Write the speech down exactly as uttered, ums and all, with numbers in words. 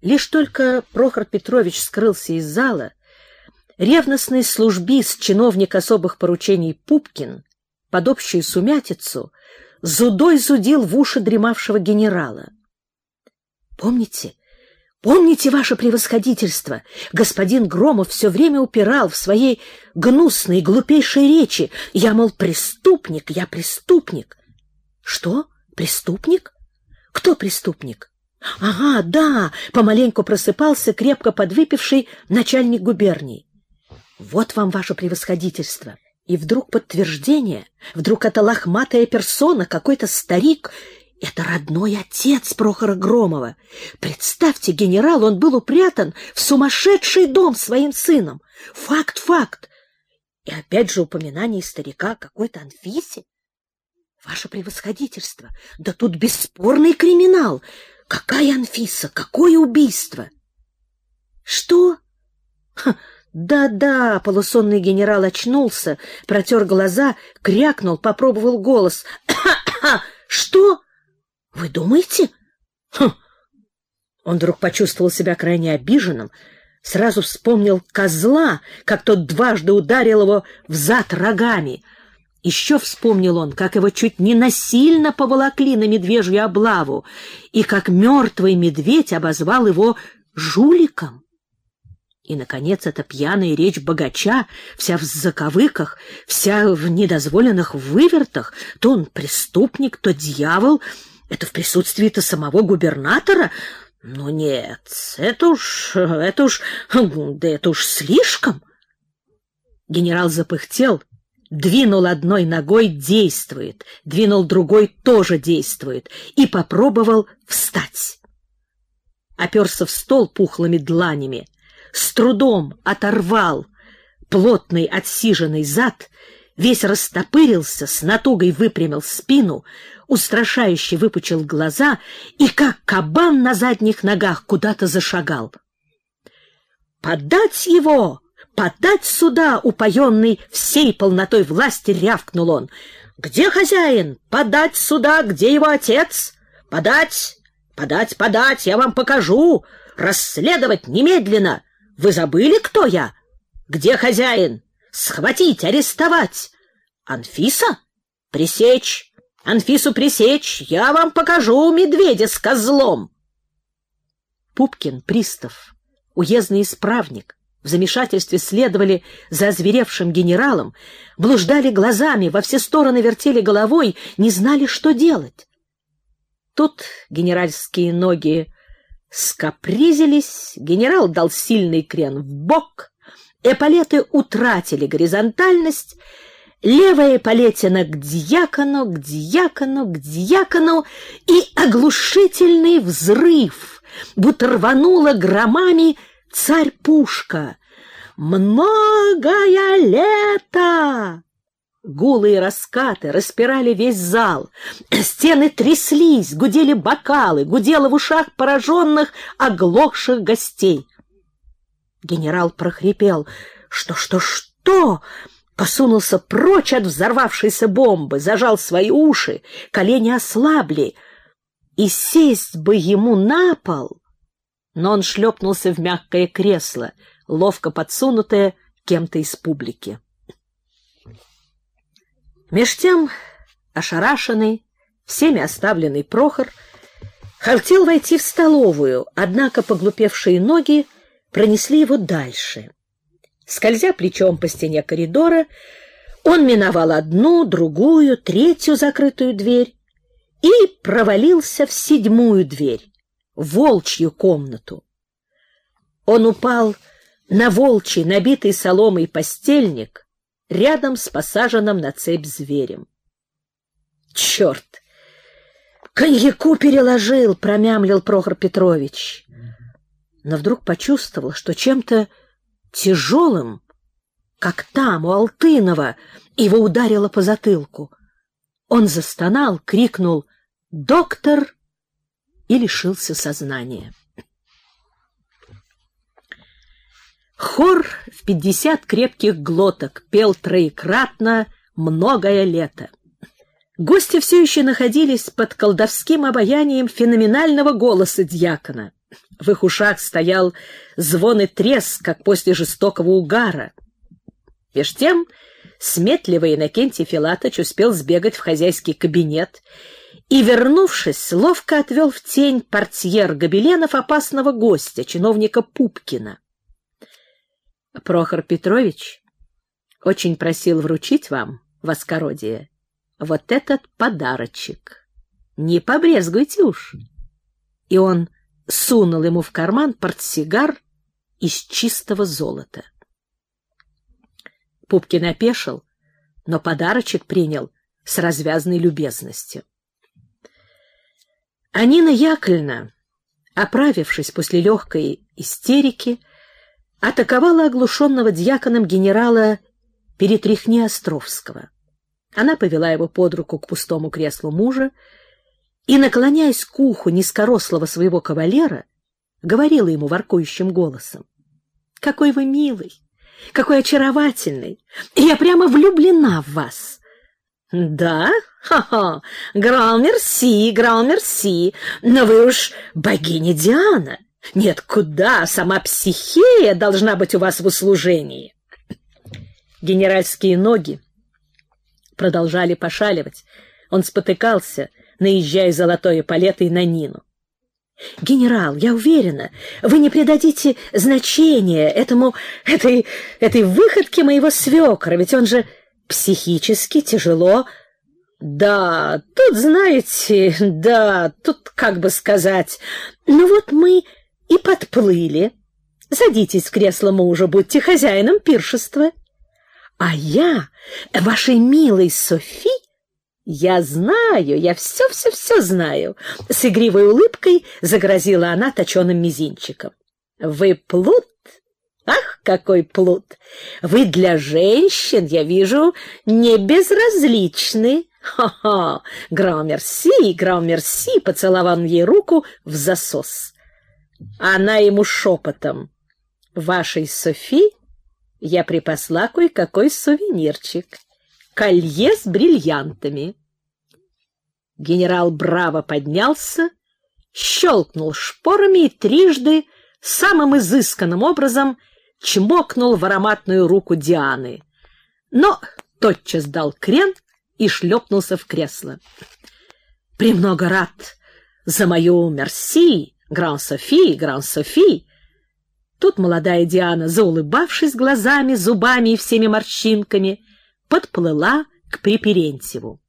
Лишь только Прохор Петрович скрылся из зала, ревностный службист, чиновник особых поручений Пупкин, под общую сумятицу, зудой зудил в уши дремавшего генерала. «Помните, помните, ваше превосходительство, господин Громов все время упирал в своей гнусной, глупейшей речи. Я, мол, преступник, я преступник». «Что? Преступник? Кто преступник?» «Ага, да!» — помаленьку просыпался крепко подвыпивший начальник губернии. «Вот вам, ваше превосходительство!» И вдруг подтверждение, вдруг эта лохматая персона, какой-то старик. Это родной отец Прохора Громова. Представьте, генерал, он был упрятан в сумасшедший дом своим сыном. Факт, факт. И опять же упоминание старика о какой-то Анфисе. Ваше превосходительство, да тут бесспорный криминал. Какая Анфиса, какое убийство? Что? Ха, да-да, полусонный генерал очнулся, протер глаза, крякнул, попробовал голос. Что? Вы думаете? Хм. Он вдруг почувствовал себя крайне обиженным, сразу вспомнил козла, как тот дважды ударил его взад рогами. Еще вспомнил он, как его чуть не насильно поволокли на медвежью облаву, и как мертвый медведь обозвал его жуликом. И, наконец, эта пьяная речь богача, вся в заковыках, вся в недозволенных вывертах, то он преступник, то дьявол, это в присутствии-то самого губернатора. Ну нет, это уж, это уж, да это уж слишком. Генерал запыхтел, двинул одной ногой — действует, двинул другой — тоже действует, и попробовал встать. Оперся в стол пухлыми дланями, с трудом оторвал плотный отсиженный зад, весь растопырился, с натугой выпрямил спину, устрашающе выпучил глаза и, как кабан на задних ногах, куда-то зашагал. «Подать его! Подать сюда!» — упоенный всей полнотой власти рявкнул он. «Где хозяин? Подать сюда! Где его отец? Подать! Подать, подать! Я вам покажу! Расследовать немедленно! Вы забыли, кто я? Где хозяин? Схватить, арестовать! Анфиса? Пресечь! Анфису пресечь! Я вам покажу медведя с козлом!» Пупкин, пристав, уездный исправник в замешательстве следовали за озверевшим генералом, блуждали глазами, во все стороны вертели головой, не знали, что делать. Тут генеральские ноги скапризились, генерал дал сильный крен в бок, эполеты утратили горизонтальность, левая эполетина к дьякону, к дьякону, к дьякону, и оглушительный взрыв, будто рванула громами царь-пушка. «Многое лето!» Гулы и раскаты распирали весь зал. Стены тряслись, гудели бокалы, гудело в ушах пораженных, оглохших гостей. Генерал прохрипел: «Что, что, что?» Посунулся прочь от взорвавшейся бомбы, зажал свои уши, колени ослабли. И сесть бы ему на пол, но он шлепнулся в мягкое кресло, ловко подсунутое кем-то из публики. Меж тем ошарашенный, всеми оставленный Прохор хотел войти в столовую, однако поглупевшие ноги пронесли его дальше. Скользя плечом по стене коридора, он миновал одну, другую, третью закрытую дверь и провалился в седьмую дверь, в волчью комнату. Он упал на волчий, набитый соломой постельник, рядом с посаженным на цепь зверем. «Черт! Коньяку переложил!» — промямлил Прохор Петрович. Но вдруг почувствовал, что чем-то тяжелым, как там, у Алтынова, его ударило по затылку. Он застонал, крикнул «Доктор!» и лишился сознания. Хор в пятьдесят крепких глоток пел троекратно «Многое лето». Гости все еще находились под колдовским обаянием феноменального голоса дьякона. В их ушах стоял звон и треск, как после жестокого угара. Меж тем сметливый Иннокентий Филатыч успел сбегать в хозяйский кабинет и, вернувшись, ловко отвел в тень портьер гобеленов опасного гостя, чиновника Пупкина. Прохор Петрович очень просил вручить вам, воскородие, вот этот подарочек. Не побрезгуйте уж. И он сунул ему в карман портсигар из чистого золота. Пупкин опешил, но подарочек принял с развязной любезностью. А Нина Яковлевна, оправившись после легкой истерики, атаковала оглушенного дьяконом генерала Перетряхни-Островского. Она повела его под руку к пустому креслу мужа и, наклоняясь к уху низкорослого своего кавалера, говорила ему воркующим голосом: «Какой вы милый! Какой очаровательный! Я прямо влюблена в вас!» «Да? Ха-ха! Гран-мерси, гран-мерси! Но вы уж богиня Диана! Нет, куда? Сама Психея должна быть у вас в услужении!» Генеральские ноги продолжали пошаливать. Он спотыкался, наезжая золотой эполетой на Нину. «Генерал, я уверена, вы не придадите значения этому, этой, этой выходке моего свекра, ведь он же психически тяжело...» «Да, тут, знаете, да, тут, как бы сказать, ну вот мы и подплыли. Садитесь в кресло мужа, будьте хозяином пиршества. А я, вашей милой Софи, я знаю, я все-все-все знаю», — с игривой улыбкой загрозила она точеным мизинчиком. «Вы плут? Ах, какой плут! Вы для женщин, я вижу, не безразличны. Ха-ха! Гран-мерси, гран-мерси!» — поцеловал он ей руку в засос. Она ему шепотом: «Вашей Софи я припасла кое-какой сувенирчик. Колье с бриллиантами». Генерал браво поднялся, щелкнул шпорами и трижды самым изысканным образом чмокнул в ароматную руку Дианы, но тотчас дал крен и шлепнулся в кресло. «Премного рад за мою мерси, гран-Софи, гран-Софи!» Тут молодая Диана, заулыбавшись глазами, зубами и всеми морщинками, подплыла к Приперентьеву.